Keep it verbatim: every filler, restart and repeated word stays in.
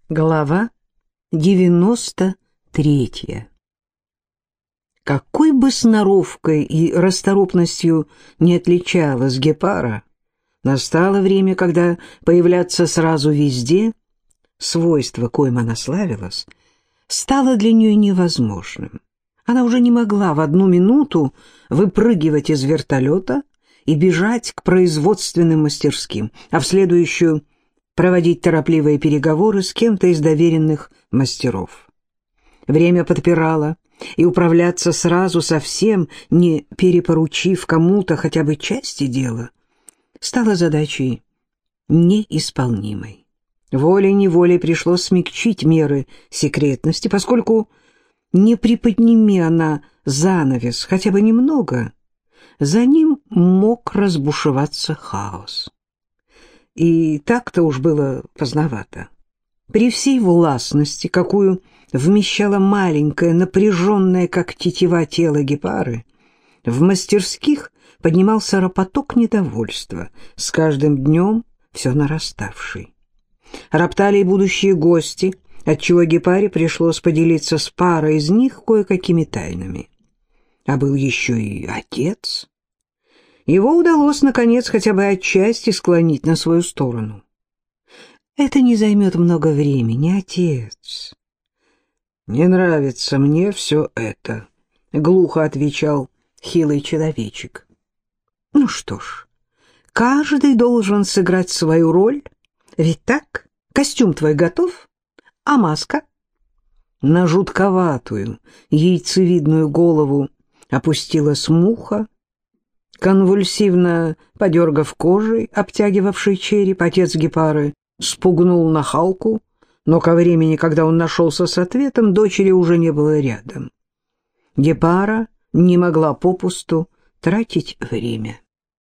Глава девяносто третья. Какой бы сноровкой и расторопностью не отличалась Гепара, настало время, когда появляться сразу везде, свойство, коим она славилась, стало для нее невозможным. Она уже не могла в одну минуту выпрыгивать из вертолета и бежать к производственным мастерским, а в следующую проводить торопливые переговоры с кем-то из доверенных мастеров. Время подпирало, и управляться сразу совсем, не перепоручив кому-то хотя бы части дела, стало задачей неисполнимой. Волей-неволей пришлось смягчить меры секретности, поскольку, не приподними она занавес хотя бы немного, за ним мог разбушеваться хаос. И так-то уж было поздновато. При всей властности, какую вмещало маленькое, напряженное, как тетива, тело Гепары, в мастерских поднимался ропоток недовольства, с каждым днем все нараставший. Роптали и будущие гости, отчего Гепаре пришлось поделиться с парой из них кое-какими тайнами. А был еще и отец. Его удалось, наконец, хотя бы отчасти склонить на свою сторону. «Это не займет много времени, отец». «Не нравится мне все это», — глухо отвечал хилый человечек. «Ну что ж, каждый должен сыграть свою роль, ведь так? Костюм твой готов, а маска?» На жутковатую яйцевидную голову опустилась муха. Конвульсивно подергав кожей, обтягивавший череп, отец Гепары спугнул нахалку, но ко времени, когда он нашелся с ответом, дочери уже не было рядом. Гепара не могла попусту тратить время.